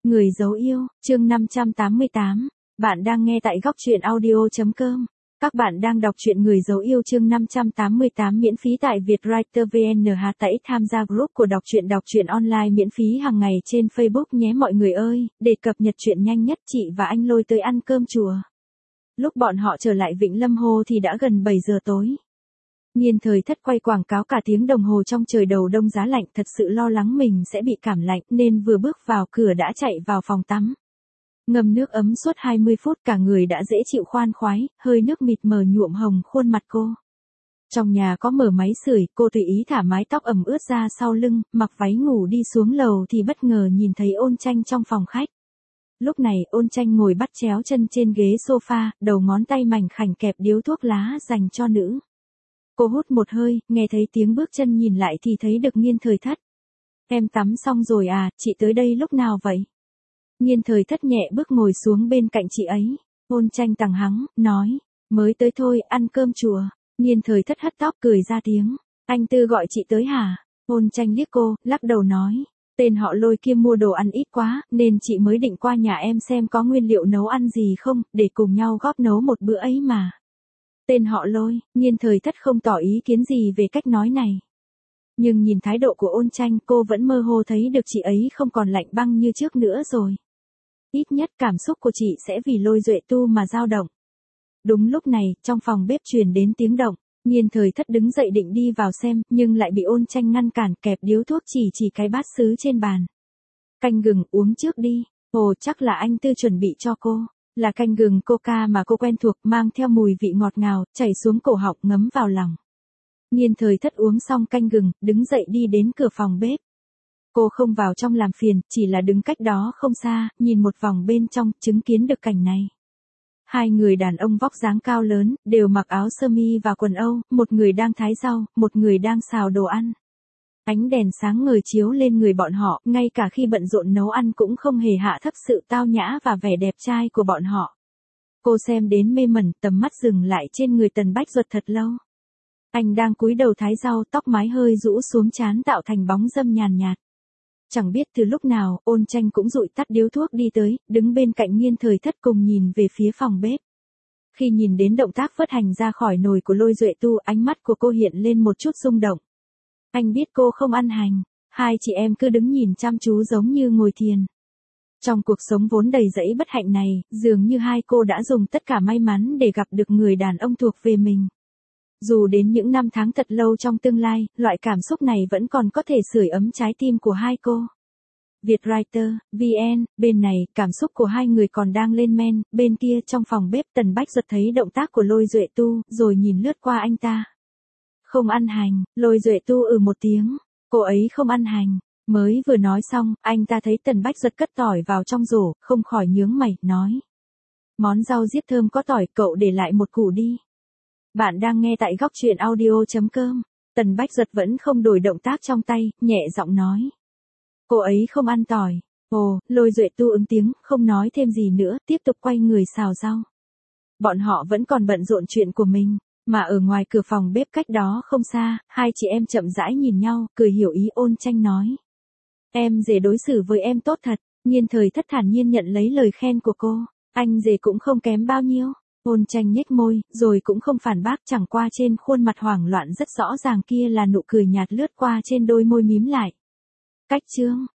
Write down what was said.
Người dấu yêu, chương 588. Bạn đang nghe tại góc truyện audio.com. Các bạn đang đọc truyện Người dấu yêu chương 588 miễn phí tại Vietwriter VN. Hãy tham gia group của đọc truyện online miễn phí hàng ngày trên Facebook nhé mọi người ơi, để cập nhật truyện nhanh nhất. Chị và anh Lôi tới ăn cơm chùa. Lúc bọn họ trở lại Vịnh Lâm Hồ thì đã gần 7 giờ tối. Nhiên Thời Thất quay quảng cáo cả tiếng đồng hồ trong trời đầu đông giá lạnh, thật sự lo lắng mình sẽ bị cảm lạnh nên vừa bước vào cửa đã chạy vào phòng tắm. Ngâm nước ấm suốt 20 phút cả người đã dễ chịu khoan khoái, hơi nước mịt mờ nhuộm hồng khuôn mặt cô. Trong nhà có mở máy sưởi, cô tùy ý thả mái tóc ẩm ướt ra sau lưng, mặc váy ngủ đi xuống lầu thì bất ngờ nhìn thấy Ôn Tranh trong phòng khách. Lúc này Ôn Tranh ngồi bắt chéo chân trên ghế sofa, đầu ngón tay mảnh khảnh kẹp điếu thuốc lá dành cho nữ. Cô hút một hơi, nghe thấy tiếng bước chân nhìn lại thì thấy được Nhiên Thời Thất. Em tắm xong rồi à, chị tới đây lúc nào vậy? Nhiên Thời Thất nhẹ bước ngồi xuống bên cạnh chị ấy. Ôn Tranh tằng hắng, nói, mới tới thôi, ăn cơm chùa. Nhiên Thời Thất hất tóc cười ra tiếng, anh Tư gọi chị tới hả? Ôn Tranh liếc cô, lắc đầu nói, tên họ Lôi kia mua đồ ăn ít quá, nên chị mới định qua nhà em xem có nguyên liệu nấu ăn gì không, để cùng nhau góp nấu một bữa ấy mà. Tên họ Lôi, Nhiên Thời Thất không tỏ ý kiến gì về cách nói này. Nhưng nhìn thái độ của Ôn Tranh cô vẫn mơ hồ thấy được chị ấy không còn lạnh băng như trước nữa rồi. Ít nhất cảm xúc của chị sẽ vì Lôi Duệ Tu mà dao động. Đúng lúc này, trong phòng bếp truyền đến tiếng động, Nhiên Thời Thất đứng dậy định đi vào xem, nhưng lại bị Ôn Tranh ngăn cản, kẹp điếu thuốc chỉ cái bát sứ trên bàn. Canh gừng uống trước đi, ồ chắc là anh Tư chuẩn bị cho cô. Là canh gừng coca mà cô quen thuộc, mang theo mùi vị ngọt ngào, chảy xuống cổ họng ngấm vào lòng. Nhiên Thời Thất uống xong canh gừng, đứng dậy đi đến cửa phòng bếp. Cô không vào trong làm phiền, chỉ là đứng cách đó không xa, nhìn một vòng bên trong, chứng kiến được cảnh này. Hai người đàn ông vóc dáng cao lớn, đều mặc áo sơ mi và quần Âu, một người đang thái rau, một người đang xào đồ ăn. Ánh đèn sáng ngời chiếu lên người bọn họ, ngay cả khi bận rộn nấu ăn cũng không hề hạ thấp sự tao nhã và vẻ đẹp trai của bọn họ. Cô xem đến mê mẩn, tầm mắt dừng lại trên người Tần Bách Duật thật lâu. Anh đang cúi đầu thái rau, tóc mái hơi rũ xuống trán tạo thành bóng râm nhàn nhạt. Chẳng biết từ lúc nào, Ôn Tranh cũng dụi tắt điếu thuốc đi tới, đứng bên cạnh Nhiên Thời Thất cùng nhìn về phía phòng bếp. Khi nhìn đến động tác vớt hành ra khỏi nồi của Lôi Duệ Tu, ánh mắt của cô hiện lên một chút rung động. Anh biết cô không ăn hành, hai chị em cứ đứng nhìn chăm chú giống như ngồi thiền. Trong cuộc sống vốn đầy rẫy bất hạnh này, dường như hai cô đã dùng tất cả may mắn để gặp được người đàn ông thuộc về mình. Dù đến những năm tháng thật lâu trong tương lai, loại cảm xúc này vẫn còn có thể sưởi ấm trái tim của hai cô. Vietwriter, VN, bên này, cảm xúc của hai người còn đang lên men, bên kia trong phòng bếp Tần Bách Duật thấy động tác của Lôi Duệ Tu, rồi nhìn lướt qua anh ta. Không ăn hành, Lôi Duệ Tu một tiếng, cô ấy không ăn hành. Mới vừa nói xong, anh ta thấy Tần Bách Duật cất tỏi vào trong rổ, không khỏi nhướng mày, nói. Món rau diếp thơm có tỏi, cậu để lại một củ đi. Bạn đang nghe tại góc truyện audio.com. Tần Bách Duật vẫn không đổi động tác trong tay, nhẹ giọng nói. Cô ấy không ăn tỏi. Ồ, Lôi Duệ Tu ứng tiếng, không nói thêm gì nữa, tiếp tục quay người xào rau. Bọn họ vẫn còn bận rộn chuyện của mình, mà ở ngoài cửa phòng bếp cách đó không xa, hai chị em chậm rãi nhìn nhau, cười hiểu ý. Ôn Tranh nói. Em rể đối xử với em tốt thật. Nhiên Thời Thất thản nhiên nhận lấy lời khen của cô. Anh rể cũng không kém bao nhiêu. Ôn Tranh nhếch môi, rồi cũng không phản bác, chẳng qua trên khuôn mặt hoảng loạn rất rõ ràng kia là nụ cười nhạt lướt qua trên đôi môi mím lại. Cách chương